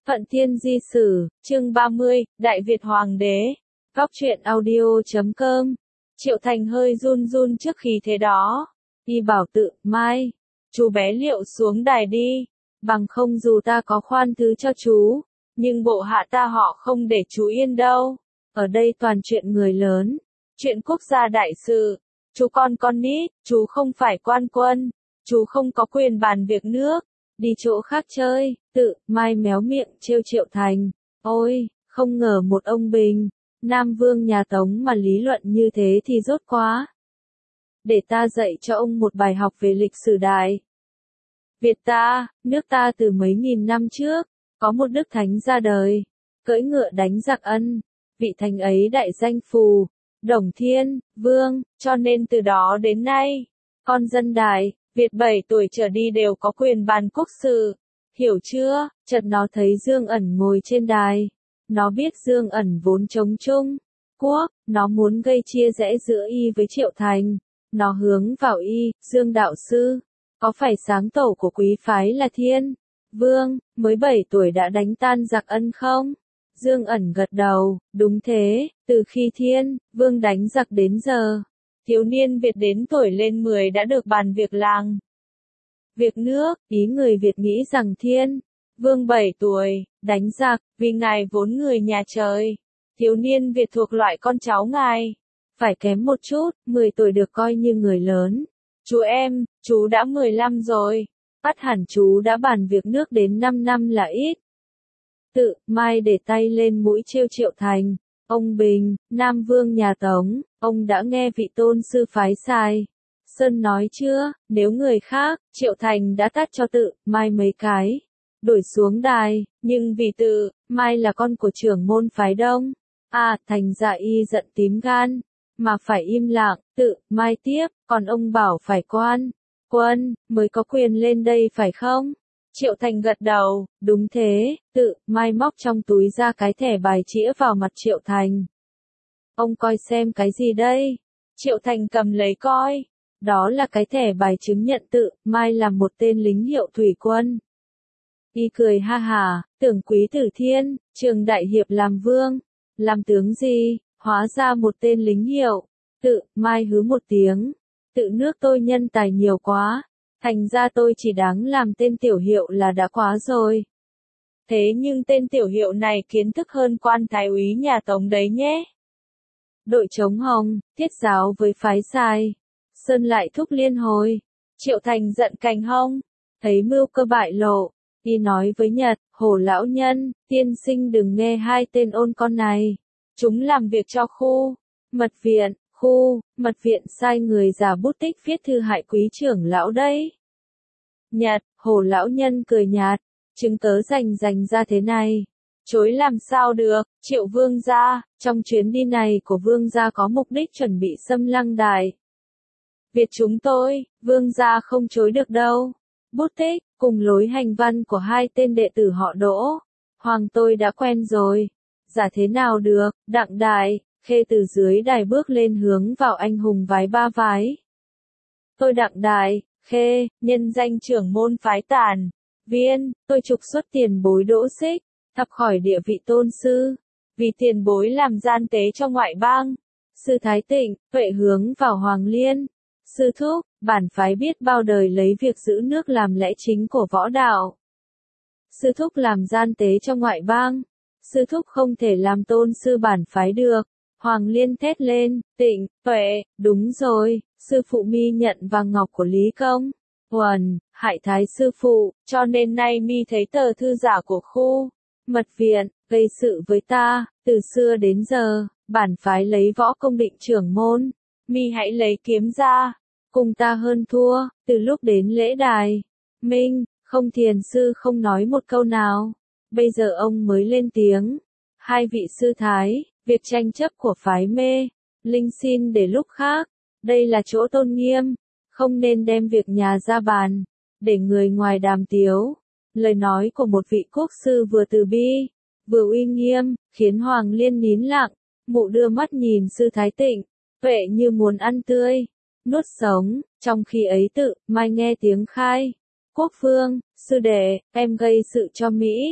Thuận Thiên Di Sử, chương 30, Đại Việt Hoàng đế. Góc truyện audio.com. Triệu Thành hơi run run trước khí thế đó. Y bảo tự, Mai, chú bé Liệu xuống đài đi. Bằng không dù ta có khoan thứ cho chú, nhưng bộ hạ ta họ không để chú yên đâu. Ở đây toàn chuyện người lớn, chuyện quốc gia đại sự. Chú con nít, chú không phải quan quân, chú không có quyền bàn việc nước. Đi chỗ khác chơi, tự, Mai méo miệng trêu Triệu Thành. Ôi, không ngờ một ông Bình, Nam Vương nhà Tống mà lý luận như thế thì rốt quá. Để ta dạy cho ông một bài học về lịch sử đại Việt ta, nước ta từ mấy nghìn năm trước, có một đức thánh ra đời, cưỡi ngựa đánh giặc Ân, vị thánh ấy đại danh Phù, Đồng Thiên, Vương, cho nên từ đó đến nay, con dân Đại Việt 7 tuổi trở đi đều có quyền bàn quốc sự. Hiểu chưa? Chợt nó thấy Dương Ẩn ngồi trên đài. Nó biết Dương Ẩn vốn chống Trung Quốc, nó muốn gây chia rẽ giữa y với Triệu Thành. Nó hướng vào y, Dương đạo sư, có phải sáng tổ của quý phái là Thiên Vương, mới 7 tuổi đã đánh tan giặc Ân không? Dương Ẩn gật đầu, đúng thế, từ khi Thiên Vương đánh giặc đến giờ, thiếu niên Việt đến tuổi lên 10 đã được bàn việc làng. Việc nước, ý người Việt nghĩ rằng Thiên Vương 7 tuổi, đánh giặc, vì ngài vốn người nhà trời. Thiếu niên Việt thuộc loại con cháu ngài. Phải kém một chút, 10 tuổi được coi như người lớn. Chú em, chú đã 15 rồi. Bắt hẳn chú đã bàn việc nước đến 5 năm là ít. Tự, Mai để tay lên mũi trêu Triệu Thành. Ông Bình, Nam Vương nhà Tống, ông đã nghe vị tôn sư phái Sài Sơn nói chưa? Nếu người khác, Triệu Thành đã tát cho tự, Mai mấy cái. Đuổi xuống đài, nhưng vì tự, Mai là con của trưởng môn phái Đông. Thành ra y giận tím gan. Mà phải im lặng, tự, Mai tiếp, còn ông bảo phải quân, mới có quyền lên đây phải không? Triệu Thành gật đầu, đúng thế, tự, Mai móc trong túi ra cái thẻ bài chĩa vào mặt Triệu Thành. Ông coi xem cái gì đây? Triệu Thành cầm lấy coi. Đó là cái thẻ bài chứng nhận tự, Mai là một tên lính hiệu thủy quân. Y cười ha hả, tưởng quý tử Thiên, Trường Đại Hiệp làm vương, làm tướng gì, hóa ra một tên lính hiệu. Tự, Mai hứ một tiếng, tự nước tôi nhân tài nhiều quá, thành ra tôi chỉ đáng làm tên tiểu hiệu là đã quá rồi. Thế nhưng tên tiểu hiệu này kiến thức hơn quan thái úy nhà Tống đấy nhé. Đội chống hồng, thiết giáo với phái Sài Sơn lại thúc liên hồi. Triệu Thành giận cành hông, thấy mưu cơ bại lộ, y nói với Nhật, Hồ lão nhân, tiên sinh đừng nghe hai tên ôn con này. Chúng làm việc cho mật viện sai người giả bút tích viết thư hại quý trưởng lão đấy. Nhật, Hồ lão nhân cười nhạt, chứng cớ rành ra thế này. Chối làm sao được, Triệu vương gia, trong chuyến đi này của vương gia có mục đích chuẩn bị xâm lăng Đại Việt chúng tôi, vương gia không chối được đâu. Bút tích, cùng lối hành văn của hai tên đệ tử họ Đỗ. Hoàng tôi đã quen rồi. Giả thế nào được, Đặng Đại, Khê từ dưới đài bước lên hướng vào anh hùng vái ba vái. Tôi Đặng Đại, Khê, nhân danh trưởng môn phái Tản Viên, tôi trục xuất tiền bối Đỗ Xích, thập khỏi địa vị tôn sư. Vì tiền bối làm gian tế cho ngoại bang. Sư Thái Tịnh, Tuệ hướng vào Hoàng Liên. Sư thúc, bản phái biết bao đời lấy việc giữ nước làm lẽ chính của võ đạo. Sư thúc làm gian tế cho ngoại bang. Sư thúc không thể làm tôn sư bản phái được. Hoàng Liên thét lên, Tịnh, Tuệ, đúng rồi, sư phụ mi nhận vàng ngọc của Lý Công Huần, hại thái sư phụ, cho nên nay mi thấy tờ thư giả của khu mật viện, gây sự với ta, từ xưa đến giờ, bản phái lấy võ công định trưởng môn, mi hãy lấy kiếm ra, cùng ta hơn thua, từ lúc đến lễ đài. Minh, không thiền sư không nói một câu nào, bây giờ ông mới lên tiếng. Hai vị sư thái, việc tranh chấp của phái Mê Linh xin để lúc khác, đây là chỗ tôn nghiêm, không nên đem việc nhà ra bàn, để người ngoài đàm tiếu. Lời nói của một vị quốc sư vừa từ bi, vừa uy nghiêm, khiến Hoàng Liên nín lặng, mụ đưa mắt nhìn sư Thái Tịnh, Tuệ như muốn ăn tươi, nuốt sống, trong khi ấy tự, Mai nghe tiếng khai. Quốc vương, sư đệ, em gây sự cho Mỹ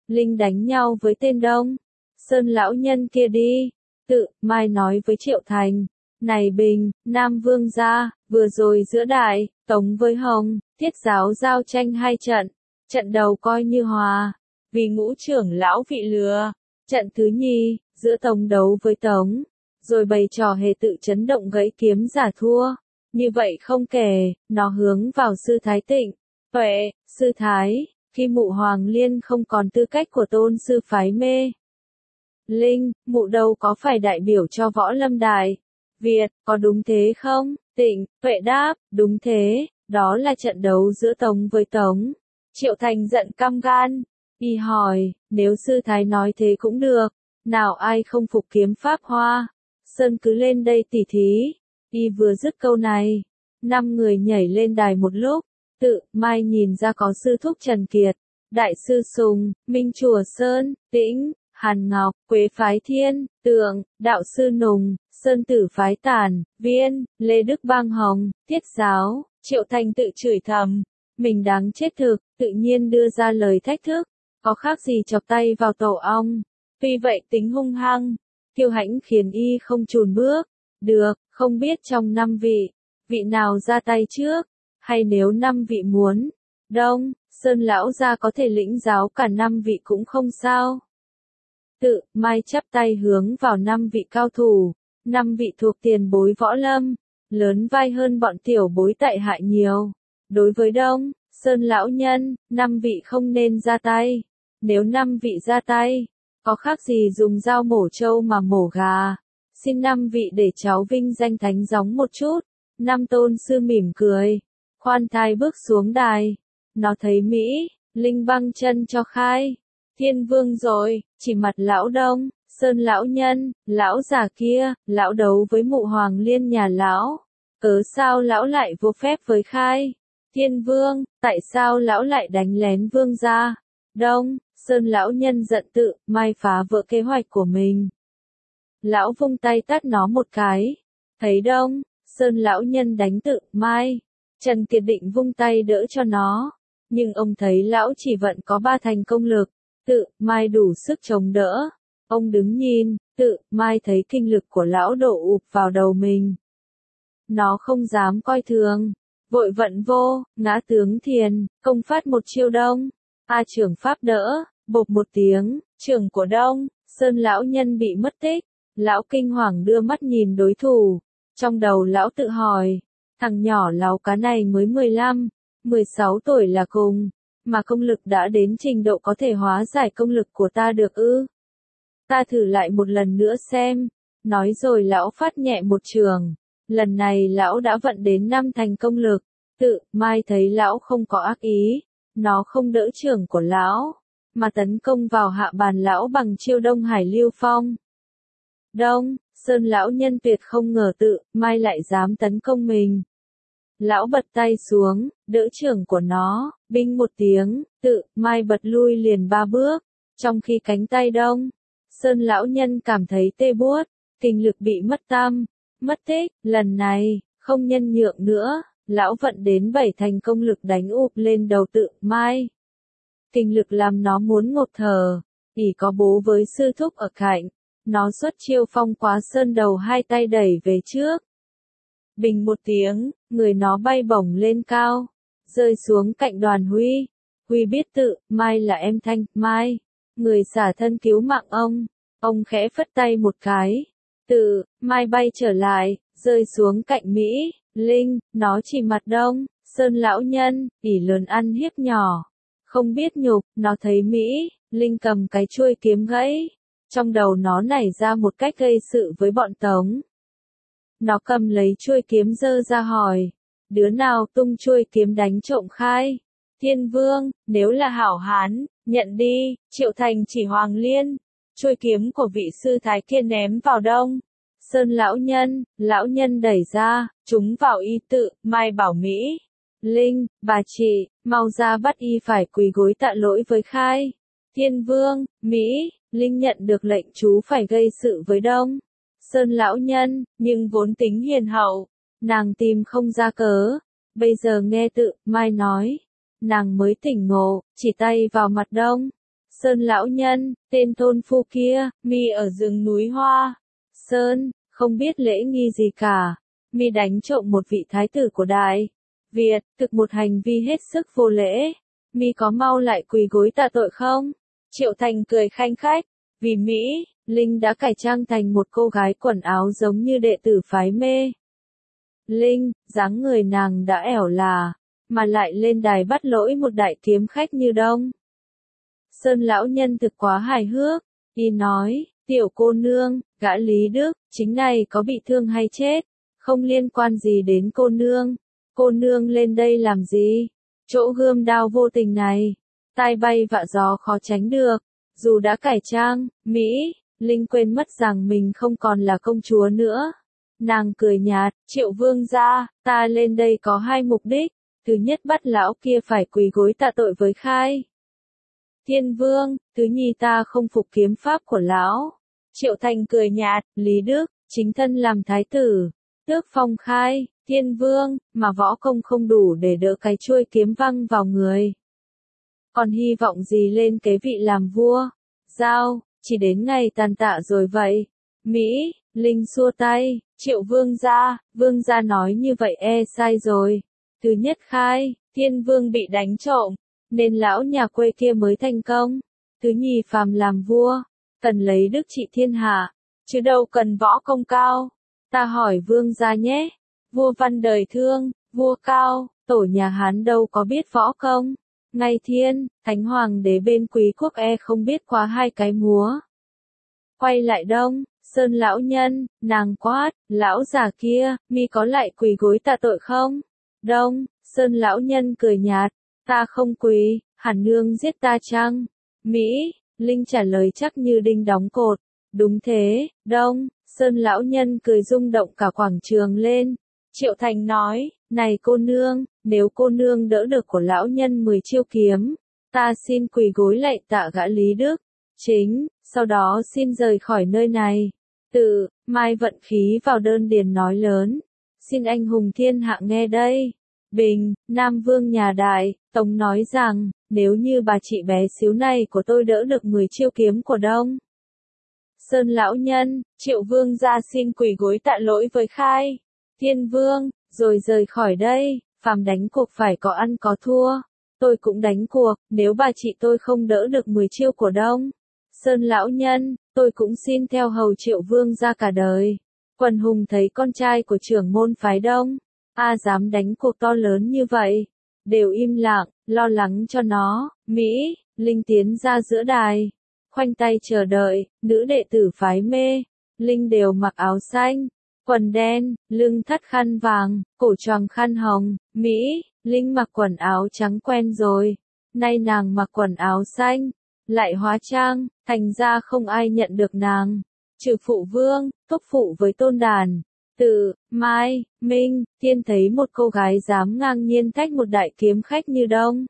Linh đánh nhau với tên Đông Sơn lão nhân kia đi. Tự Mai nói với Triệu Thành, này Bình, Nam Vương gia, vừa rồi giữa Đại Tống với Hồng, Thiết giáo giao tranh hai trận. Trận đầu coi như hòa, vì Ngũ trưởng lão bị lừa. Trận thứ nhì, giữa Tống đấu với Tống, rồi bày trò hề tự chấn động gãy kiếm giả thua. Như vậy không kể, nó hướng vào sư Thái Tịnh. Tuệ, sư Thái, khi mụ Hoàng Liên không còn tư cách của tôn sư phái mê Linh, mụ đâu có phải đại biểu cho võ lâm Đại Việt, có đúng thế không? Tịnh, Tuệ đáp, đúng thế, đó là trận đấu giữa Tống với Tống. Triệu Thành giận căm gan, y hỏi, nếu sư Thái nói thế cũng được, nào ai không phục kiếm pháp Hoa Sơn cứ lên đây tỉ thí. Y vừa dứt câu này, 5 người nhảy lên đài một lúc. Tự Mai nhìn ra có sư thúc Trần Kiệt, đại sư Sùng, Minh Chùa Sơn, Tĩnh, Hàn Ngọc, Quế phái Thiên, Tượng, đạo sư Nùng, Sơn Tử phái Tản, Viên, Lê Đức Bang Hồng, Thiết giáo. Triệu Thành tự chửi thầm, mình đáng chết thực, tự nhiên đưa ra lời thách thức, có khác gì chọc tay vào tổ ong. Tuy vậy tính hung hăng, kiêu hãnh khiến y không chùn bước. Được, không biết trong 5 vị, vị nào ra tay trước, hay nếu 5 vị muốn, Đông Sơn lão gia có thể lĩnh giáo cả 5 vị cũng không sao. Tự Mai chắp tay hướng vào 5 vị cao thủ, 5 vị thuộc tiền bối võ lâm, lớn vai hơn bọn tiểu bối tại hạ nhiều. Đối với Đông Sơn lão nhân, 5 vị không nên ra tay. Nếu 5 vị ra tay, có khác gì dùng dao mổ trâu mà mổ gà. Xin 5 vị để cháu vinh danh thánh gióng một chút. 5 tôn sư mỉm cười, khoan thai bước xuống đài. Nó thấy Mỹ, Linh băng chân cho khai. Thiên vương rồi, chỉ mặt lão Đông Sơn lão nhân, lão già kia, lão đấu với mụ Hoàng Liên nhà lão. Cớ sao lão lại vô phép với khai? Thiên vương, tại sao lão lại đánh lén vương gia? Đông Sơn lão nhân giận tự Mai phá vỡ kế hoạch của mình. Lão vung tay tát nó một cái. Thấy Đông Sơn lão nhân đánh tự Mai, Trần Kiệt định vung tay đỡ cho nó, nhưng ông thấy lão chỉ vận có 3 thành công lực, tự Mai đủ sức chống đỡ. Ông đứng nhìn, tự Mai thấy kinh lực của lão đổ ụp vào đầu mình. Nó không dám coi thường, vội vận vô, ngã tướng thiền, công phát một chiêu Đông. Trưởng pháp đỡ, bộp một tiếng, trưởng của Đông Sơn lão nhân bị mất tích. Lão kinh hoàng đưa mắt nhìn đối thủ, trong đầu lão tự hỏi, thằng nhỏ láu cá này mới 15, 16 tuổi là cùng, mà công lực đã đến trình độ có thể hóa giải công lực của ta được ư? Ta thử lại một lần nữa xem. Nói rồi lão phát nhẹ một trường, lần này lão đã vận đến 5 thành công lực. Tự Mai thấy lão không có ác ý, nó không đỡ trường của lão, mà tấn công vào hạ bàn lão bằng chiêu Đông Hải Lưu Phong. Đông Sơn lão nhân tuyệt không ngờ tự Mai lại dám tấn công mình. Lão bật tay xuống, đỡ trưởng của nó, binh một tiếng, tự Mai bật lui liền 3 bước, trong khi cánh tay Đông Sơn lão nhân cảm thấy tê buốt, kinh lực bị mất tâm, mất tích. Lần này, không nhân nhượng nữa, lão vận đến 7 thành công lực đánh ụp lên đầu tự Mai. Kinh lực làm nó muốn ngộp thở, ỷ có bố với sư thúc ở cạnh. Nó xuất chiêu phong quá sơn đầu, 2 tay đẩy về trước. Bình một tiếng, người nó bay bổng lên cao, rơi xuống cạnh Đoàn Huy. Huy biết tự Mai là em Thanh Mai, người xả thân cứu mạng ông khẽ phất tay một cái. Tự Mai bay trở lại, rơi xuống cạnh Mỹ Linh. Nó chỉ mặt Đông Sơn lão nhân, ỷ lớn ăn hiếp nhỏ, không biết nhục. Nó thấy Mỹ Linh cầm cái chuôi kiếm gãy, trong đầu nó nảy ra một cách gây sự với bọn Tống. Nó cầm lấy chuôi kiếm giơ ra hỏi, đứa nào tung chuôi kiếm đánh trộm khai? Thiên vương, nếu là hảo hán, nhận đi. Triệu Thành chỉ Hoàng Liên, chuôi kiếm của vị sư thái kia ném vào Đông Sơn lão nhân đẩy ra, trúng vào y. Tự Mai bảo Mỹ Linh, bà chị, mau ra bắt y phải quỳ gối tạ lỗi với khai. Thiên vương, Mỹ Linh nhận được lệnh chú phải gây sự với Đông Sơn lão nhân, nhưng vốn tính hiền hậu, nàng tìm không ra cớ. Bây giờ nghe tự Mai nói, nàng mới tỉnh ngộ, chỉ tay vào mặt Đông Sơn lão nhân, tên thôn phu kia, mi ở rừng núi Hoa Sơn, không biết lễ nghi gì cả. Mi đánh trộm một vị thái tử của Đại Việt, thực một hành vi hết sức vô lễ. Mi có mau lại quỳ gối tạ tội không? Triệu Thành cười khanh khách. Vì Mỹ, Linh đã cải trang thành một cô gái quần áo giống như đệ tử phái Mê Linh, dáng người nàng đã ẻo là, mà lại lên đài bắt lỗi một đại kiếm khách như Đông. Sơn lão nhân thực quá hài hước, y nói, tiểu cô nương, gã Lý Đức, chính này có bị thương hay chết, không liên quan gì đến cô nương lên đây làm gì, chỗ gươm đao vô tình này, tai bay vạ gió khó tránh được, dù đã cải trang, Mỹ, Linh quên mất rằng mình không còn là công chúa nữa. Nàng cười nhạt, Triệu vương gia, ta lên đây có hai mục đích, thứ nhất bắt lão kia phải quỳ gối tạ tội với Khai Thiên Vương, thứ nhì ta không phục kiếm pháp của lão. Triệu Thành cười nhạt, Lý Đức, chính thân làm thái tử, tước phong Khai Thiên Vương, mà võ công không đủ để đỡ cái chuôi kiếm văng vào người. Còn hy vọng gì lên cái vị làm vua? Giao, chỉ đến ngày tàn tạ rồi vậy. Mỹ, Linh xua tay, Triệu vương gia nói như vậy sai rồi. Thứ nhất Khai Thiên Vương bị đánh trộm, nên lão nhà quê kia mới thành công. Thứ nhì phàm làm vua, cần lấy đức trị thiên hạ, chứ đâu cần võ công cao. Ta hỏi vương gia nhé, vua văn đời Thương, vua Cao, tổ nhà Hán đâu có biết võ công. Ngay Thiên, Thánh Hoàng đế bên Quý quốc không biết quá hai cái múa. Quay lại Đông, Sơn lão nhân, nàng quát, lão già kia, mi có lại quỳ gối tạ tội không? Đông, Sơn lão nhân cười nhạt, ta không quỳ, hẳn nương giết ta chăng? Mỹ, Linh trả lời chắc như đinh đóng cột, đúng thế. Đông, Sơn lão nhân cười rung động cả quảng trường lên. Triệu Thành nói, này cô nương, nếu cô nương đỡ được của lão nhân 10 chiêu kiếm, ta xin quỳ gối lạy tạ gã Lý Đức, chính, sau đó xin rời khỏi nơi này. Tự, mai vận khí vào đơn điền nói lớn, xin anh hùng thiên hạ nghe đây. Bình, Nam Vương nhà Đại, Tống nói rằng, nếu như bà chị bé xíu này của tôi đỡ được 10 chiêu kiếm của Đông Sơn lão nhân, Triệu vương gia xin quỳ gối tạ lỗi với Khai Thiên Vương, rồi rời khỏi đây. Phàm đánh cuộc phải có ăn có thua. Tôi cũng đánh cuộc, nếu bà chị tôi không đỡ được 10 chiêu của Đông Sơn lão nhân, tôi cũng xin theo hầu Triệu vương gia cả đời. Quần hùng thấy con trai của trưởng môn phái Đông dám đánh cuộc to lớn như vậy, đều im lặng, lo lắng cho nó. Mỹ, Linh tiến ra giữa đài, khoanh tay chờ đợi. Nữ đệ tử phái Mê Linh đều mặc áo xanh, quần đen, lưng thắt khăn vàng, cổ choàng khăn hồng. Mỹ, Linh mặc quần áo trắng quen rồi, nay nàng mặc quần áo xanh, lại hóa trang, thành ra không ai nhận được nàng, trừ phụ vương, thúc phụ với tôn đàn. Từ Mai Minh Thiên thấy một cô gái dám ngang nhiên thách một đại kiếm khách như Đông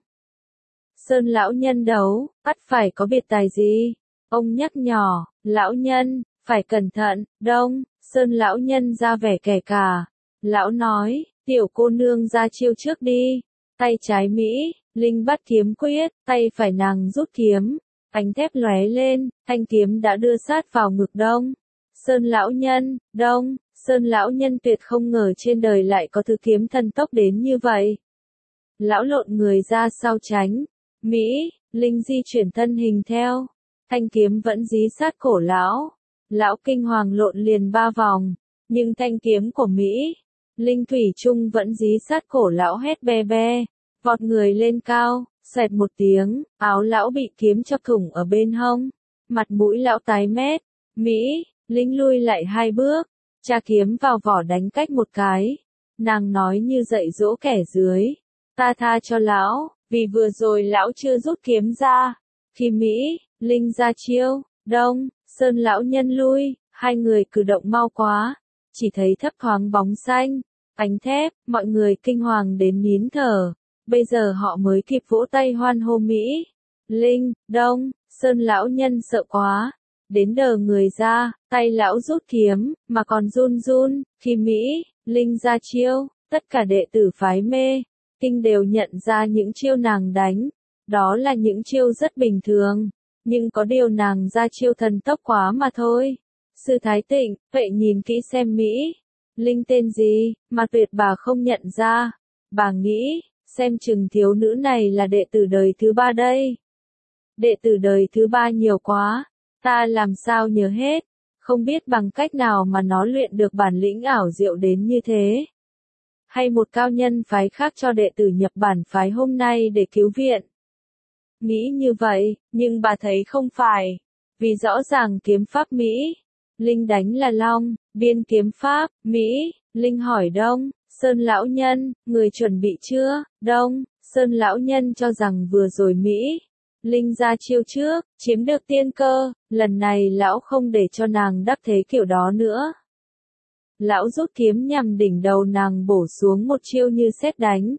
Sơn lão nhân đấu, ắt phải có biệt tài gì. Ông nhắc nhỏ, lão nhân, phải cẩn thận. Đông Sơn lão nhân ra vẻ kẻ cả. Lão nói, tiểu cô nương ra chiêu trước đi. Tay trái Mỹ, Linh bắt kiếm quyết, tay phải nàng rút kiếm. Ánh thép lóe lên, thanh kiếm đã đưa sát vào ngực Đông Sơn lão nhân. Đông Sơn lão nhân tuyệt không ngờ trên đời lại có thứ kiếm thần tốc đến như vậy. Lão lộn người ra sau tránh. Mỹ, Linh di chuyển thân hình theo. Thanh kiếm vẫn dí sát cổ lão. Lão kinh hoàng lộn liền 3 vòng. Nhưng thanh kiếm của Mỹ, Linh thủy chung vẫn dí sát cổ lão hét be be. Vọt người lên cao, xoẹt một tiếng, áo lão bị kiếm chọc thủng ở bên hông. Mặt mũi lão tái mét. Mỹ, Linh lui lại 2 bước. Tra kiếm vào vỏ đánh cách một cái. Nàng nói như dạy dỗ kẻ dưới. Ta tha cho lão, vì vừa rồi lão chưa rút kiếm ra. Khi Mỹ, Linh ra chiêu, Đông Sơn lão nhân lui, hai người cử động mau quá. Chỉ thấy thấp thoáng bóng xanh, ánh thép, mọi người kinh hoàng đến nín thở. Bây giờ họ mới kịp vỗ tay hoan hô Mỹ. Linh, Đông Sơn lão nhân sợ quá. Đến đờ người ra, tay lão rút kiếm, mà còn run run. Khi Mỹ, Linh ra chiêu, tất cả đệ tử phái Mê Kinh đều nhận ra những chiêu nàng đánh. Đó là những chiêu rất bình thường, nhưng có điều nàng ra chiêu thần tốc quá mà thôi. Sư Thái Tịnh, vậy nhìn kỹ xem Mỹ Linh tên gì, mà tuyệt bà không nhận ra. Bà nghĩ, xem chừng thiếu nữ này là đệ tử đời thứ 3 đây. Đệ tử đời thứ 3 nhiều quá, ta làm sao nhớ hết, không biết bằng cách nào mà nó luyện được bản lĩnh ảo diệu đến như thế. Hay một cao nhân phái khác cho đệ tử nhập bản phái hôm nay để cứu viện. Nghĩ như vậy, nhưng bà thấy không phải, vì rõ ràng kiếm pháp Mỹ Linh đánh là Long, biên kiếm pháp Mỹ Linh hỏi Đông Sơn lão nhân, người chuẩn bị chưa? Đông Sơn lão nhân cho rằng vừa rồi Mỹ Linh ra chiêu trước, chiếm được tiên cơ, lần này lão không để cho nàng đắc thế kiểu đó nữa. Lão rút kiếm nhằm đỉnh đầu nàng bổ xuống một chiêu như sét đánh.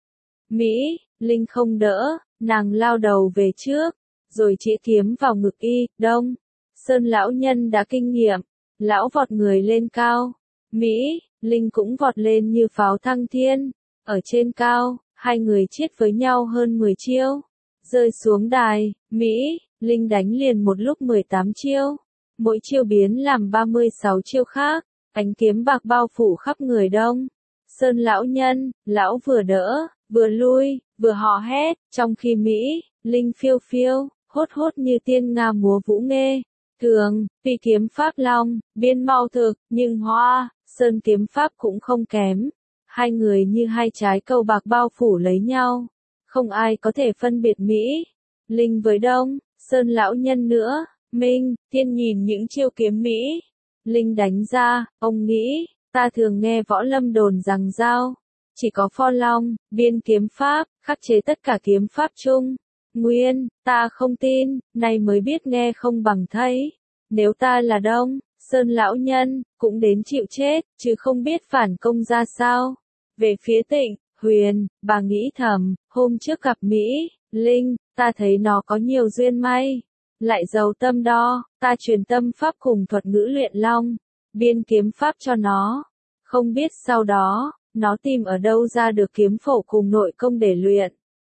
Mỹ Linh không đỡ, nàng lao đầu về trước, rồi chĩa kiếm vào ngực y. Đông Sơn lão nhân đã kinh nghiệm, lão vọt người lên cao. Mỹ Linh cũng vọt lên như pháo thăng thiên. Ở trên cao, hai người chiết với nhau hơn 10 chiêu. Rơi xuống đài, Mỹ Linh đánh liền một lúc 18 chiêu. Mỗi chiêu biến làm 36 chiêu khác. Ánh kiếm bạc bao phủ khắp người Đông Sơn lão nhân. Lão vừa đỡ, vừa lui, vừa hò hét, trong khi Mỹ Linh phiêu phiêu, hốt hốt như tiên nga múa vũ nghê. Thường, vì kiếm pháp Long, biên mau thực, nhưng Hoa Sơn kiếm pháp cũng không kém. Hai người như hai trái cầu bạc bao phủ lấy nhau. Không ai có thể phân biệt Mỹ Linh với Đông Sơn lão nhân nữa. Minh Thiên nhìn những chiêu kiếm Mỹ Linh đánh ra, ông nghĩ, ta thường nghe võ lâm đồn rằng giao chỉ có pho Long, biên kiếm pháp, khắc chế tất cả kiếm pháp chung. Nguyên, ta không tin, nay mới biết nghe không bằng thấy. Nếu ta là Đông Sơn lão nhân, cũng đến chịu chết, chứ không biết phản công ra sao. Về phía Tịnh Huyền, bà nghĩ thầm, hôm trước gặp Mỹ Linh, ta thấy nó có nhiều duyên may. Lại giàu tâm đo, ta truyền tâm pháp cùng thuật ngữ luyện Long, biên kiếm pháp cho nó. Không biết sau đó, nó tìm ở đâu ra được kiếm phổ cùng nội công để luyện.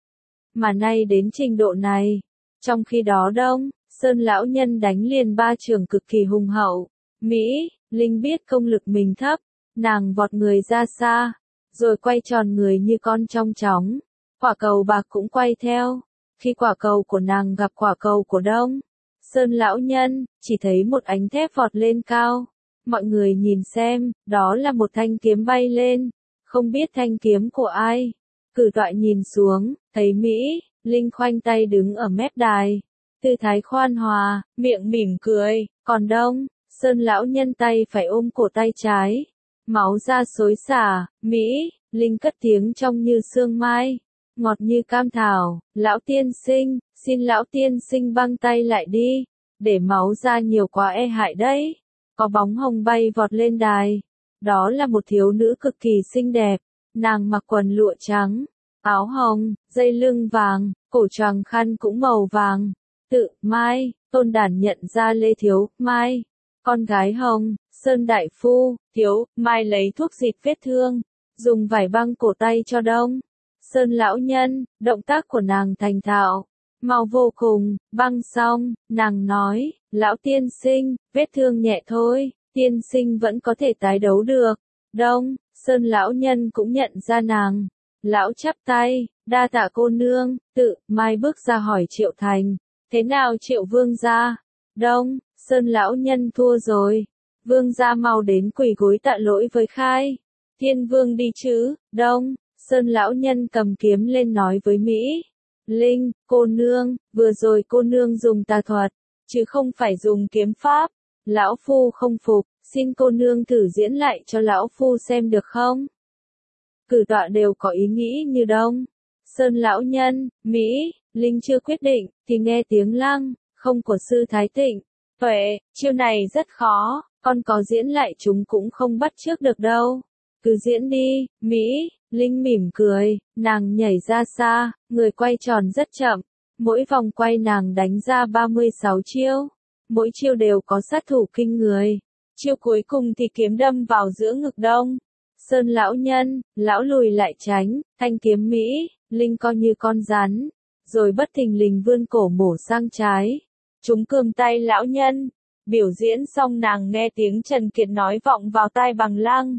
Mà nay đến trình độ này, trong khi đó Đông Sơn lão nhân đánh liền 3 trường cực kỳ hùng hậu. Mỹ Linh biết công lực mình thấp, nàng vọt người ra xa, rồi quay tròn người như con trong chóng. Quả cầu bạc cũng quay theo. Khi quả cầu của nàng gặp quả cầu của Đông Sơn lão nhân, chỉ thấy một ánh thép vọt lên cao. Mọi người nhìn xem, đó là một thanh kiếm bay lên. Không biết thanh kiếm của ai. Cử tọa nhìn xuống, thấy Mỹ Linh khoanh tay đứng ở mép đài. Tư thái khoan hòa, miệng mỉm cười, còn Đông Sơn lão nhân tay phải ôm cổ tay trái. Máu ra xối xả, Mỹ Linh cất tiếng trong như sương mai, ngọt như cam thảo. Lão tiên sinh, xin lão tiên sinh băng tay lại đi, để máu ra nhiều quá e hại đấy. Có bóng hồng bay vọt lên đài. Đó là một thiếu nữ cực kỳ xinh đẹp. Nàng mặc quần lụa trắng, áo hồng, dây lưng vàng, cổ choàng khăn cũng màu vàng. Tự Mai, Tôn Đản nhận ra Lê Thiếu Mai, con gái Hồng Sơn đại phu. Thiếu Mai lấy thuốc xịt vết thương, dùng vải băng cổ tay cho Đông Sơn lão nhân. Động tác của nàng thành thạo, mau vô cùng. Băng xong, nàng nói, lão tiên sinh, vết thương nhẹ thôi, tiên sinh vẫn có thể tái đấu được. Đông Sơn lão nhân cũng nhận ra nàng. Lão chắp tay, đa tạ cô nương. Tự Mai bước ra hỏi Triệu Thành, thế nào Triệu vương gia? Đông Sơn lão nhân thua rồi. Vương gia mau đến quỳ gối tạ lỗi với Khai Thiên vương đi chứ. Đông Sơn lão nhân cầm kiếm lên nói với Mỹ Linh, cô nương, vừa rồi cô nương dùng tà thuật, chứ không phải dùng kiếm pháp. Lão phu không phục, xin cô nương thử diễn lại cho lão phu xem được không? Cử tọa đều có ý nghĩ như Đông Sơn lão nhân. Mỹ Linh chưa quyết định, thì nghe tiếng lăng không của sư Thái Tịnh. Tuệ, chiêu này rất khó, con có diễn lại chúng cũng không bắt chước được đâu. Cứ diễn đi. Mỹ Linh mỉm cười, nàng nhảy ra xa, người quay tròn rất chậm. Mỗi vòng quay nàng đánh ra 36 chiêu. Mỗi chiêu đều có sát thủ kinh người. Chiêu cuối cùng thì kiếm đâm vào giữa ngực Đông Sơn lão nhân. Lão lùi lại tránh, thanh kiếm Mỹ Linh coi như con rắn, rồi bất thình lình vươn cổ mổ sang trái. trúng cơm tay lão nhân. Biểu diễn xong nàng nghe tiếng Trần Kiệt nói vọng vào tai bằng lăng.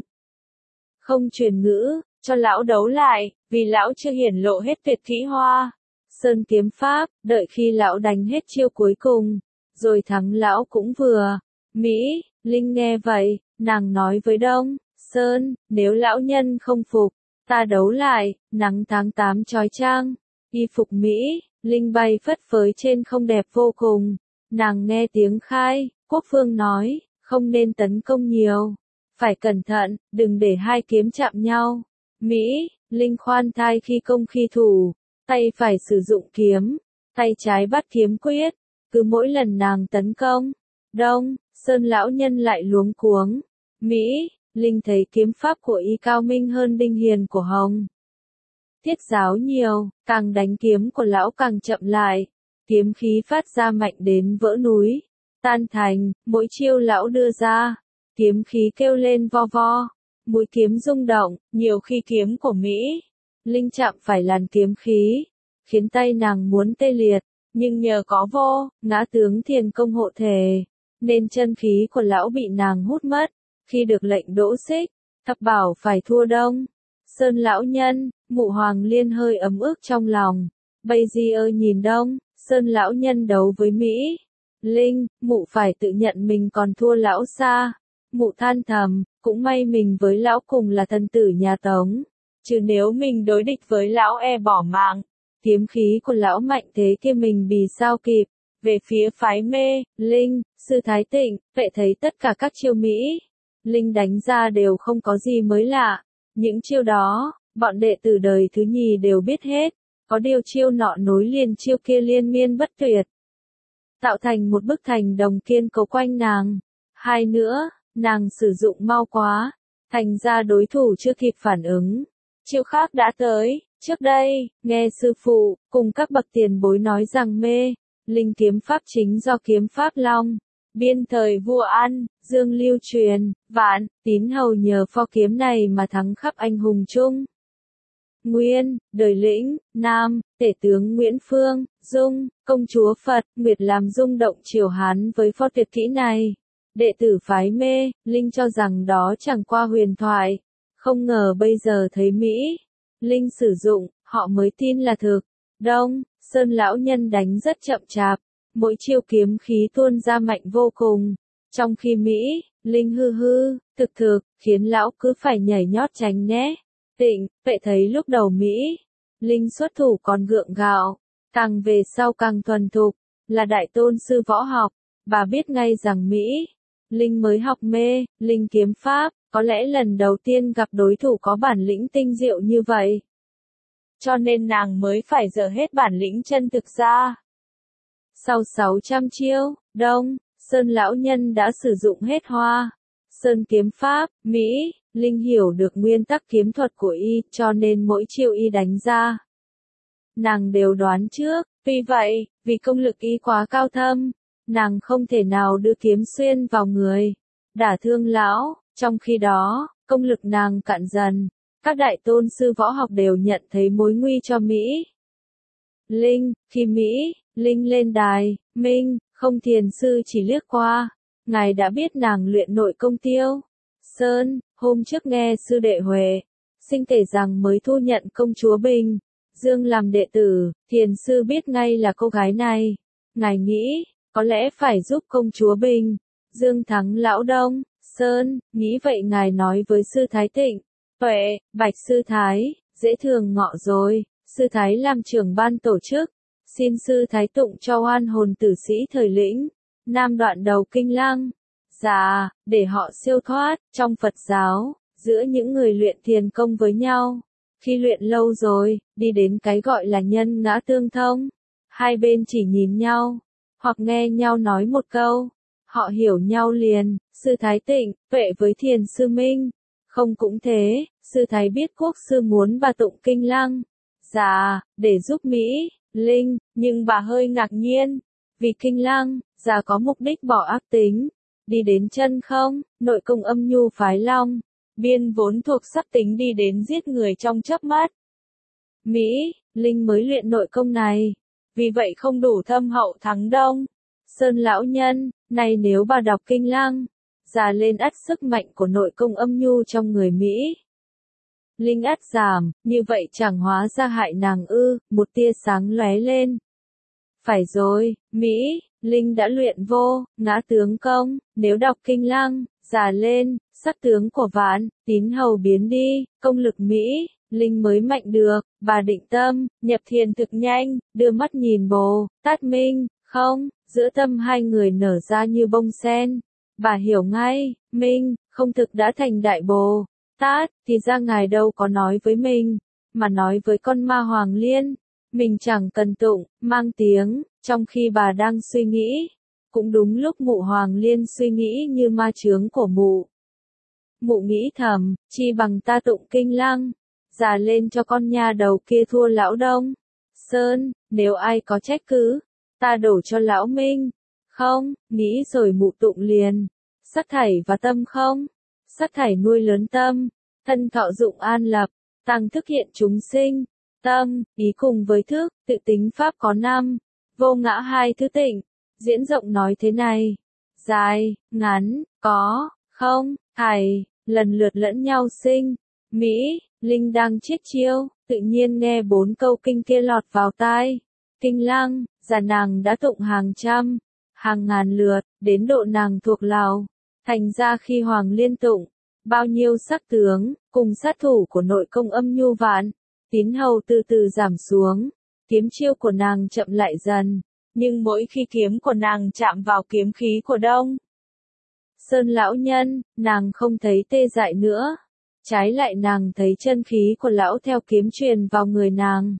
Không truyền ngữ, cho lão đấu lại, vì lão chưa hiển lộ hết tuyệt kỹ hoa. Sơn kiếm pháp, đợi khi lão đánh hết chiêu cuối cùng, rồi thắng lão cũng vừa. Mỹ, Linh nghe vậy, nàng nói với Đông Sơn, nếu lão nhân không phục, ta đấu lại, nắng tháng 8 chói chang. Y phục Mỹ, Linh bay phất phới trên không đẹp vô cùng. Nàng nghe tiếng khai, Quốc Phương nói, không nên tấn công nhiều. Phải cẩn thận, đừng để hai kiếm chạm nhau. Mỹ, Linh khoan thai khi công khi thủ, tay phải sử dụng kiếm, tay trái bắt kiếm quyết. Cứ mỗi lần nàng tấn công, Đông Sơn lão nhân lại luống cuống. Mỹ, Linh thấy kiếm pháp của y cao minh hơn Đinh Hiền của Hồng Thiết giáo nhiều, càng đánh kiếm của lão càng chậm lại. Kiếm khí phát ra mạnh đến vỡ núi, tan thành, mỗi chiêu lão đưa ra, kiếm khí kêu lên vo vo, mũi kiếm rung động, nhiều khi kiếm của Mỹ, Linh chạm phải làn kiếm khí, khiến tay nàng muốn tê liệt, nhưng nhờ có vô, ngã tướng thiền công hộ thể, nên chân khí của lão bị nàng hút mất. Khi được lệnh đỗ xích, thập bảo phải thua Đông Sơn lão nhân, Mụ Hoàng Liên hơi ấm ức trong lòng. Bây giờ nhìn Đông Sơn lão nhân đấu với Mỹ Linh, mụ phải tự nhận mình còn thua lão xa. Mụ than thầm, cũng may mình với lão cùng là thần tử nhà Tống, chứ nếu mình đối địch với lão e bỏ mạng. Kiếm khí của lão mạnh thế kia mình bì sao kịp. Về phía phái Mê Linh, sư Thái Tịnh, vệ thấy tất cả các chiêu Mỹ Linh đánh ra đều không có gì mới lạ. Những chiêu đó, bọn đệ tử đời thứ nhì đều biết hết. Có điều chiêu nọ nối liền chiêu kia liên miên bất tuyệt, tạo thành một bức thành đồng kiên cố quanh nàng. Hai nữa, nàng sử dụng mau quá, thành ra đối thủ chưa kịp phản ứng. Chiêu khác đã tới. Trước đây, nghe sư phụ, cùng các bậc tiền bối nói rằng Mê Linh kiếm pháp chính do kiếm pháp Long Biên thời vua An Dương lưu truyền, Vạn Tín hầu nhờ pho kiếm này mà thắng khắp anh hùng Trung Nguyên, đời Lĩnh, Nam, tể tướng Nguyễn Phương, Dung, công chúa Phật, Nguyệt làm rung động triều Hán với pho tuyệt kỹ này. Đệ tử phái Mê Linh cho rằng đó chẳng qua huyền thoại, không ngờ bây giờ thấy Mỹ Linh sử dụng, họ mới tin là thực. Đông Sơn lão nhân đánh rất chậm chạp, mỗi chiêu kiếm khí tuôn ra mạnh vô cùng, trong khi Mỹ Linh thực khiến lão cứ phải nhảy nhót tránh né. Tịnh, vệ thấy lúc đầu Mỹ Linh xuất thủ còn gượng gạo, càng về sau càng thuần thục, là đại tôn sư võ học, bà biết ngay rằng Mỹ Linh mới học Mê Linh kiếm pháp, có lẽ lần đầu tiên gặp đối thủ có bản lĩnh tinh diệu như vậy. Cho nên nàng mới phải dở hết bản lĩnh chân thực ra. Sau 600 chiêu, Đông Sơn lão nhân đã sử dụng hết Hoa Sơn kiếm pháp. Mỹ Linh hiểu được nguyên tắc kiếm thuật của y, cho nên mỗi chiêu y đánh ra, nàng đều đoán trước. Vì vậy, vì công lực y quá cao thâm, nàng không thể nào đưa kiếm xuyên vào người, đả thương lão. Trong khi đó, công lực nàng cạn dần. Các đại tôn sư võ học đều nhận thấy mối nguy cho Mỹ Linh. Khi Mỹ Linh lên đài, Minh Không thiền sư chỉ liếc qua, ngài đã biết nàng luyện nội công Tiêu Sơn. Hôm trước nghe sư đệ Huệ Sinh kể rằng mới thu nhận công chúa Bình Dương làm đệ tử, thiền sư biết ngay là cô gái này. Ngài nghĩ, có lẽ phải giúp công chúa Bình Dương thắng lão Đông Sơn. Nghĩ vậy ngài nói với sư Thái Tịnh, Tuệ, bạch sư Thái, dễ thường ngọ rồi. Sư Thái làm trưởng ban tổ chức, xin sư Thái tụng cho oan hồn tử sĩ thời Lĩnh Nam đoạn đầu kinh lăng. Dạ, để họ siêu thoát. Trong Phật giáo, giữa những người luyện thiền công với nhau, khi luyện lâu rồi, đi đến cái gọi là nhân ngã tương thông. Hai bên chỉ nhìn nhau, hoặc nghe nhau nói một câu, họ hiểu nhau liền. Sư Thái Tịnh, Tuệ với thiền sư Minh Không cũng thế. Sư Thái biết quốc sư muốn bà tụng kinh lăng. Dạ, để giúp Mỹ Linh, nhưng bà hơi ngạc nhiên, vì kinh lăng, dạ có mục đích bỏ ác tính, đi đến chân không. Nội công âm nhu phái Long Biên vốn thuộc sắc tính đi đến giết người trong chớp mắt. Mỹ Linh mới luyện nội công này, vì vậy không đủ thâm hậu thắng Đông Sơn lão nhân, này nếu bà đọc kinh lăng, già lên ắt sức mạnh của nội công âm nhu trong người Mỹ. Linh ắt giảm, như vậy chẳng hóa ra hại nàng ư, một tia sáng lóe lên. Phải rồi, Mỹ, Linh đã luyện vô, ngã tướng công, nếu đọc kinh lăng, già lên, sắc tướng của vạn, tín hầu biến đi, công lực Mỹ, Linh mới mạnh được, bà định tâm, nhập thiền thực nhanh, đưa mắt nhìn bồ, tát minh, không, giữa tâm hai người nở ra như bông sen. Bà hiểu ngay, Minh, không thực đã thành đại bồ, tát, thì ra ngài đâu có nói với mình, mà nói với con ma Hoàng Liên. Mình chẳng cần tụng, mang tiếng, trong khi bà đang suy nghĩ. Cũng đúng lúc mụ Hoàng Liên suy nghĩ như ma chướng của mụ. Mụ nghĩ thầm, chi bằng ta tụng kinh lăng, già lên cho con nha đầu kia thua lão Đông Sơn, nếu ai có trách cứ, ta đổ cho lão Minh. Không, nghĩ rồi mụ tụng liền. Sắc thảy và tâm không, sắc thảy nuôi lớn tâm, thân thọ dụng an lập, tăng thức hiện chúng sinh. Tâm, ý cùng với thức, tự tính pháp có 5, vô ngã 2 thứ tịnh, diễn rộng nói thế này, dài, ngắn, có, không, thảy, lần lượt lẫn nhau sinh. Mỹ, Linh đang chiết chiêu, tự nhiên nghe 4 câu kinh kia lọt vào tai. Kinh lăng, già nàng đã tụng hàng trăm, hàng ngàn lượt, đến độ nàng thuộc lòng. Thành ra khi Hoàng Liên tụng, bao nhiêu sắc tướng, cùng sát thủ của nội công âm nhu vạn, tín hầu từ từ giảm xuống, kiếm chiêu của nàng chậm lại dần, nhưng mỗi khi kiếm của nàng chạm vào kiếm khí của Đông Sơn lão nhân, nàng không thấy tê dại nữa, trái lại nàng thấy chân khí của lão theo kiếm truyền vào người nàng.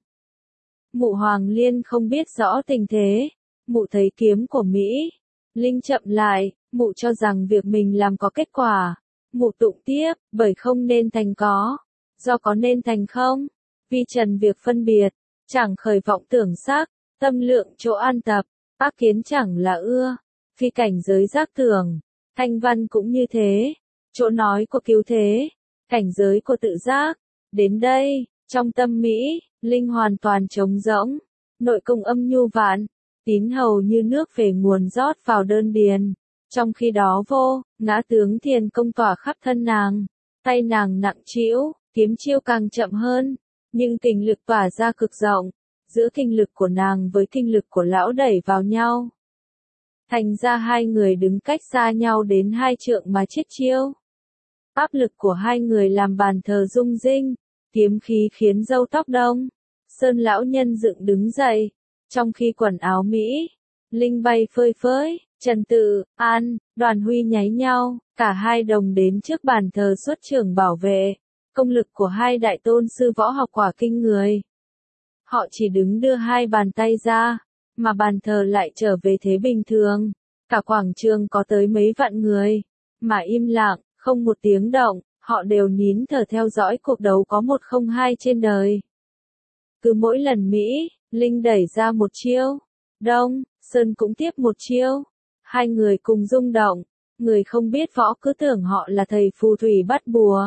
Mụ Hoàng Liên không biết rõ tình thế, mụ thấy kiếm của Mỹ Linh chậm lại, mụ cho rằng việc mình làm có kết quả, mụ tụng tiếp, bởi không nên thành có, do có nên thành không. Vi trần việc phân biệt, chẳng khởi vọng tưởng sắc, tâm lượng chỗ an tập, ác kiến chẳng là ưa, phi cảnh giới giác tưởng, thanh văn cũng như thế, chỗ nói của cứu thế, cảnh giới của tự giác. Đến đây, trong tâm Mỹ, Linh hoàn toàn trống rỗng, nội công âm nhu vạn, tín hầu như nước về nguồn rót vào đơn điền, trong khi đó vô, ngã tướng thiền công tỏa khắp thân nàng, tay nàng nặng trĩu, kiếm chiêu càng chậm hơn. Nhưng kinh lực tỏa ra cực rộng, giữa kinh lực của nàng với kinh lực của lão đẩy vào nhau. Thành ra hai người đứng cách xa nhau đến 2 trượng mà chiết chiêu. Áp lực của hai người làm bàn thờ rung rinh, kiếm khí khiến râu tóc Đông Sơn lão nhân dựng đứng dậy, trong khi quần áo Mỹ Linh bay phơi phới, Trần Tự, An, Đoàn Huy nháy nhau, cả hai đồng đến trước bàn thờ xuất trưởng bảo vệ. Công lực của hai đại tôn sư võ học quả kinh người. Họ chỉ đứng đưa 2 bàn tay ra, mà bàn thờ lại trở về thế bình thường. Cả quảng trường có tới mấy vạn người, mà im lặng, không một tiếng động, họ đều nín thở theo dõi cuộc đấu có 102 trên đời. Cứ mỗi lần Mỹ Linh đẩy ra một chiêu, Đông Sơn cũng tiếp một chiêu. Hai người cùng rung động, người không biết võ cứ tưởng họ là thầy phù thủy bắt bùa.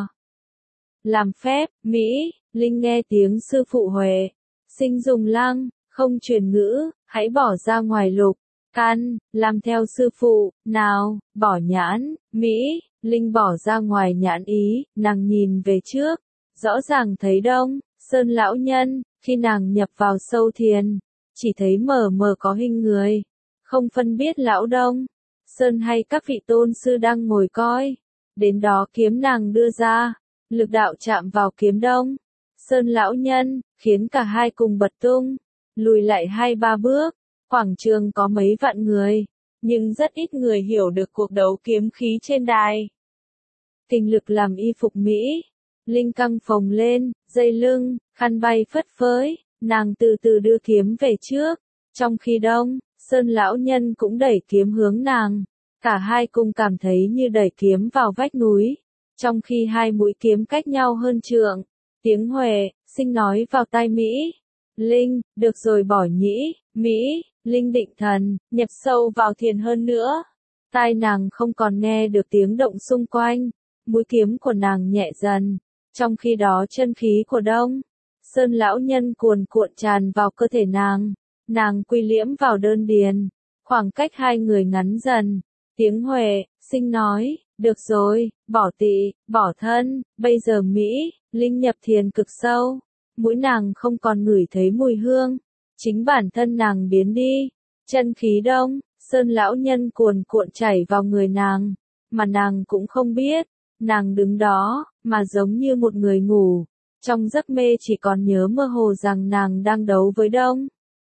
Làm phép, Mỹ Linh nghe tiếng sư phụ Huệ Sinh dùng lăng, không truyền ngữ, hãy bỏ ra ngoài lục căn, làm theo sư phụ, nào, bỏ nhãn. Mỹ Linh bỏ ra ngoài nhãn ý, nàng nhìn về trước, rõ ràng thấy Đông Sơn lão nhân. Khi nàng nhập vào sâu thiền, chỉ thấy mờ mờ có hình người, không phân biết lão Đông Sơn hay các vị tôn sư đang ngồi coi. Đến đó kiếm nàng đưa ra, lực đạo chạm vào kiếm Đông Sơn lão nhân, khiến cả hai cùng bật tung, lùi lại 2-3 bước. Quảng trường có mấy vạn người, nhưng rất ít người hiểu được cuộc đấu kiếm khí trên đài. Kinh lực làm y phục Mỹ Linh căng phồng lên, dây lưng, khăn bay phất phới, nàng từ từ đưa kiếm về trước, trong khi Đông Sơn lão nhân cũng đẩy kiếm hướng nàng. Cả hai cùng cảm thấy như đẩy kiếm vào vách núi, trong khi 2 mũi kiếm cách nhau hơn trượng. Tiếng Huệ Sinh nói vào tai Mỹ Linh, được rồi bỏ nhĩ. Mỹ Linh định thần, nhập sâu vào thiền hơn nữa. Tai nàng không còn nghe được tiếng động xung quanh, mũi kiếm của nàng nhẹ dần, trong khi đó chân khí của Đông Sơn lão nhân cuồn cuộn tràn vào cơ thể nàng. Nàng quy liễm vào đơn điền, Khoảng cách hai người ngắn dần. Tiếng Huệ, Sinh nói, được rồi, bỏ tị, bỏ thân, bây giờ Mỹ, Linh nhập thiền cực sâu. Mũi nàng không còn ngửi thấy mùi hương. Chính bản thân nàng biến đi. Chân khí đông, sơn lão nhân cuồn cuộn chảy vào người nàng. Mà nàng cũng không biết. Nàng đứng đó, mà giống như một người ngủ. Trong giấc mê chỉ còn nhớ mơ hồ rằng nàng đang đấu với đông.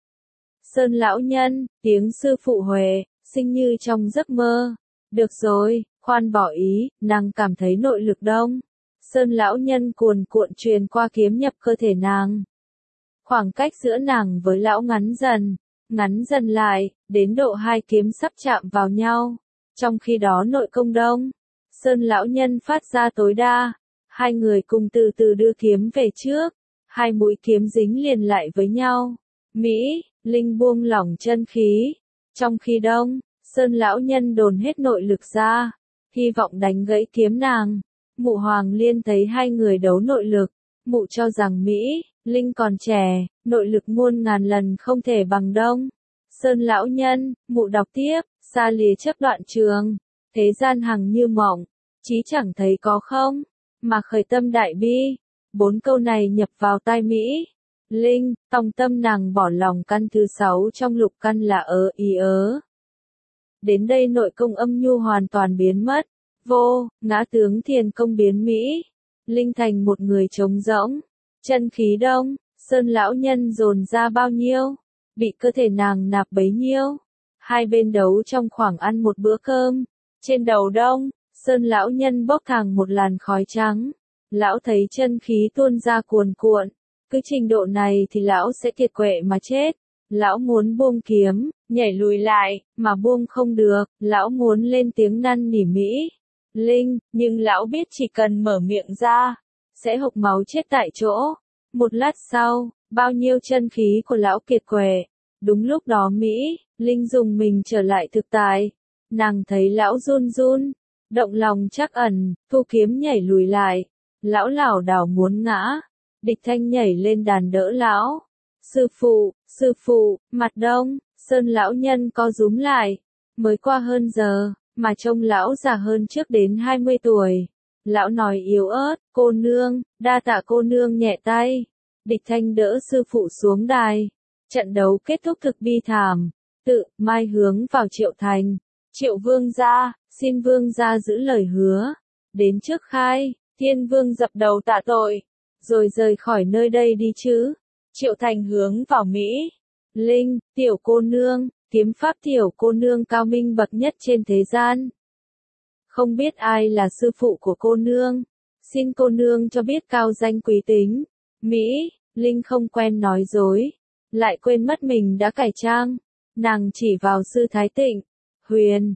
Sơn lão nhân, tiếng sư phụ Huệ, Sinh như trong giấc mơ. Được rồi, khoan bỏ ý, nàng cảm thấy nội lực đông. Sơn lão nhân cuồn cuộn truyền qua kiếm nhập cơ thể nàng. Khoảng cách giữa nàng với lão ngắn dần lại, đến độ hai kiếm sắp chạm vào nhau. Trong khi đó nội công đông, Sơn lão nhân phát ra tối đa. Hai người cùng từ từ đưa kiếm về trước. Hai mũi kiếm dính liền lại với nhau. Mỹ, Linh buông lỏng chân khí. Trong khi đông, Sơn lão nhân đồn hết nội lực ra. Hy vọng đánh gãy kiếm nàng. Mụ Hoàng Liên thấy hai người đấu nội lực. Mụ cho rằng Mỹ, Linh còn trẻ, nội lực muôn ngàn lần không thể bằng đông. Sơn lão nhân, mụ đọc tiếp, xa lìa chấp đoạn trường. Thế gian hằng như mộng, chí chẳng thấy có không, mà khởi tâm đại bi. 4 câu này nhập vào tai Mỹ. Linh, tòng tâm nàng bỏ lòng căn thứ 6 trong lục căn là ý ớ. Đến đây nội công âm nhu hoàn toàn biến mất. Vô, ngã tướng thiền công biến Mỹ. Linh thành một người trống rỗng. Chân khí đông, Sơn lão nhân dồn ra bao nhiêu, bị cơ thể nàng nạp bấy nhiêu. Hai bên đấu trong khoảng ăn một bữa cơm. Trên đầu đông, Sơn lão nhân bốc thẳng một làn khói trắng. Lão thấy chân khí tuôn ra cuồn cuộn. Cứ trình độ này thì lão sẽ kiệt quệ mà chết. Lão muốn buông kiếm, nhảy lùi lại, mà buông không được. Lão muốn lên tiếng năn nỉ Mỹ, Linh, nhưng lão biết chỉ cần mở miệng ra, sẽ hộc máu chết tại chỗ. Một lát sau, bao nhiêu chân khí của lão kiệt quệ. Đúng lúc đó Mỹ, Linh dùng mình trở lại thực tại. Nàng thấy lão run run, động lòng trắc ẩn, thu kiếm nhảy lùi lại. Lão lảo đảo muốn ngã. Địch Thanh nhảy lên đàn đỡ lão. Sư phụ, mặt đông, Sơn lão nhân co rúm lại. Mới qua hơn giờ, mà trông lão già hơn trước đến 20 tuổi. Lão nói yếu ớt, cô nương, đa tạ cô nương nhẹ tay. Địch Thanh đỡ sư phụ xuống đài. Trận đấu kết thúc thực bi thảm. Tự, mai hướng vào Triệu Thành. Triệu vương gia, xin vương gia giữ lời hứa. Đến trước khai, Thiên vương dập đầu tạ tội. Rồi rời khỏi nơi đây đi chứ. Triệu Thành hướng vào Mỹ. Linh, tiểu cô nương, kiếm pháp tiểu cô nương cao minh bậc nhất trên thế gian. Không biết ai là sư phụ của cô nương. Xin cô nương cho biết cao danh quý tính. Mỹ, Linh không quen nói dối. Lại quên mất mình đã cải trang. Nàng chỉ vào sư Thái Tịnh. Huyền,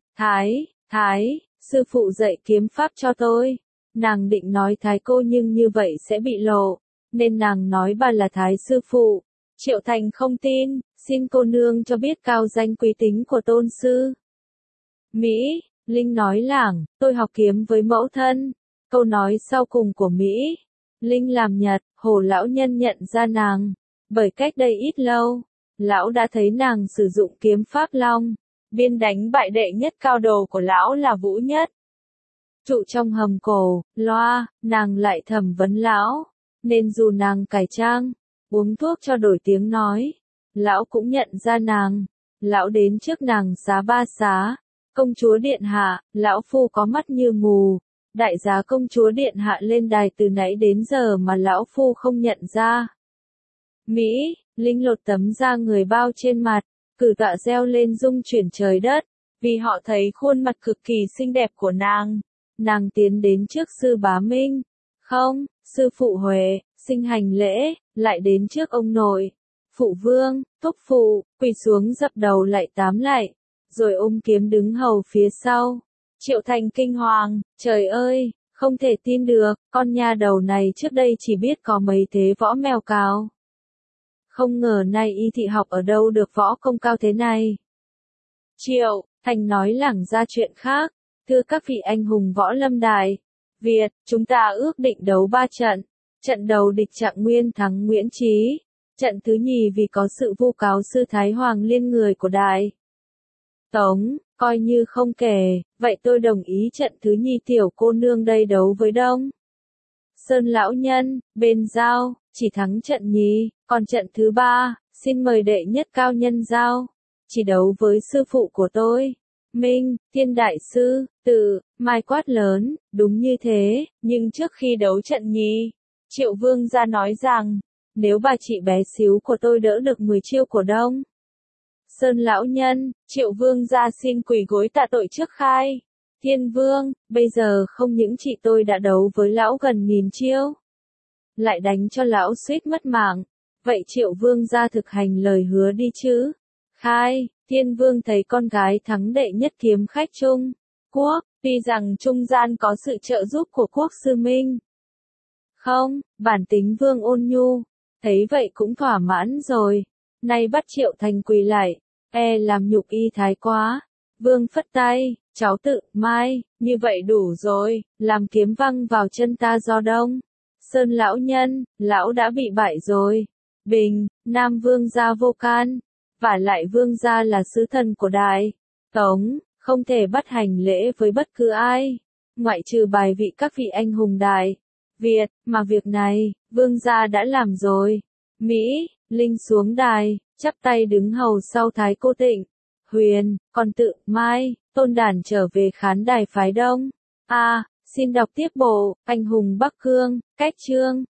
Thái, sư phụ dạy kiếm pháp cho tôi. Nàng định nói Thái cô nhưng như vậy sẽ bị lộ. Nên nàng nói bà là Thái sư phụ. Triệu Thành không tin, xin cô nương cho biết cao danh quý tính của tôn sư. Mỹ, Linh nói lảng, tôi học kiếm với mẫu thân. Câu nói sau cùng của Mỹ. Linh làm nhật, Hồ lão nhân nhận ra nàng. Bởi cách đây ít lâu, lão đã thấy nàng sử dụng kiếm pháp long. Biên đánh bại đệ nhất cao đồ của lão là Vũ Nhất. Trụ trong hầm cổ, loa, nàng lại thẩm vấn lão. Nên dù nàng cải trang, uống thuốc cho đổi tiếng nói, lão cũng nhận ra nàng. Lão đến trước nàng xá ba xá. Công chúa điện hạ, lão phu có mắt như mù. Đại giá công chúa điện hạ lên đài từ nãy đến giờ mà lão phu không nhận ra. Mỹ, Linh lột tấm da người bao trên mặt, cử tọa reo lên rung chuyển trời đất, vì họ thấy khuôn mặt cực kỳ xinh đẹp của nàng. Nàng tiến đến trước sư Bá Minh. Không, sư phụ Huệ, xin hành lễ, lại đến trước ông nội. Phụ vương, thúc phụ, quỳ xuống dập đầu lại tám lại, rồi ôm kiếm đứng hầu phía sau. Triệu Thành kinh hoàng, trời ơi, không thể tin được, con nha đầu này trước đây chỉ biết có mấy thế võ mèo cào. Không ngờ nay y thị học ở đâu được võ công cao thế này. Triệu Thành nói lảng ra chuyện khác. Thưa các vị anh hùng võ lâm đài Việt, chúng ta ước định đấu 3 trận. Trận đầu địch Trạng Nguyên thắng Nguyễn Chí. Trận thứ nhì vì có sự vu cáo sư Thái Hoàng Liên người của đài Tống, coi như không kể, vậy tôi đồng ý trận thứ nhì tiểu cô nương đây đấu với Đông Sơn lão nhân, bên giao, chỉ thắng trận nhì, còn trận thứ ba, xin mời đệ nhất cao nhân giao, chỉ đấu với sư phụ của tôi. Minh, Thiên Đại Sư, Mai quát lớn, đúng như thế, nhưng trước khi đấu trận nhì, Triệu Vương gia nói rằng, nếu bà chị bé xíu của tôi đỡ được 10 chiêu của Đông Sơn lão nhân, Triệu Vương gia xin quỳ gối tạ tội trước khai. Thiên Vương, bây giờ không những chị tôi đã đấu với lão gần 1000 chiêu, lại đánh cho lão suýt mất mạng. Vậy Triệu Vương gia thực hành lời hứa đi chứ? Khai, Thiên Vương thấy con gái thắng đệ nhất kiếm khách Trung Quốc, tuy rằng trung gian có sự trợ giúp của Quốc sư Minh. Không, bản tính Vương ôn nhu, thấy vậy cũng thỏa mãn rồi. Nay bắt Triệu Thành quỳ lại, làm nhục y thái quá. Vương phất tay, cháu tự, Mai, như vậy đủ rồi, làm kiếm văng vào chân ta do Đông Sơn lão nhân, lão đã bị bại rồi. Bình, Nam Vương gia vô can, vả lại Vương gia là sứ thần của Đại Tống, không thể bắt hành lễ với bất cứ ai, ngoại trừ bài vị các vị anh hùng Đại Việt, mà việc này, Vương gia đã làm rồi. Mỹ, Linh xuống đài, chắp tay đứng hầu sau Thái Cô Tịnh. Huyền, còn tự, Mai, Tôn Đản trở về khán đài phái Đông. Xin đọc tiếp bộ, anh hùng Bắc Cương, cách chương.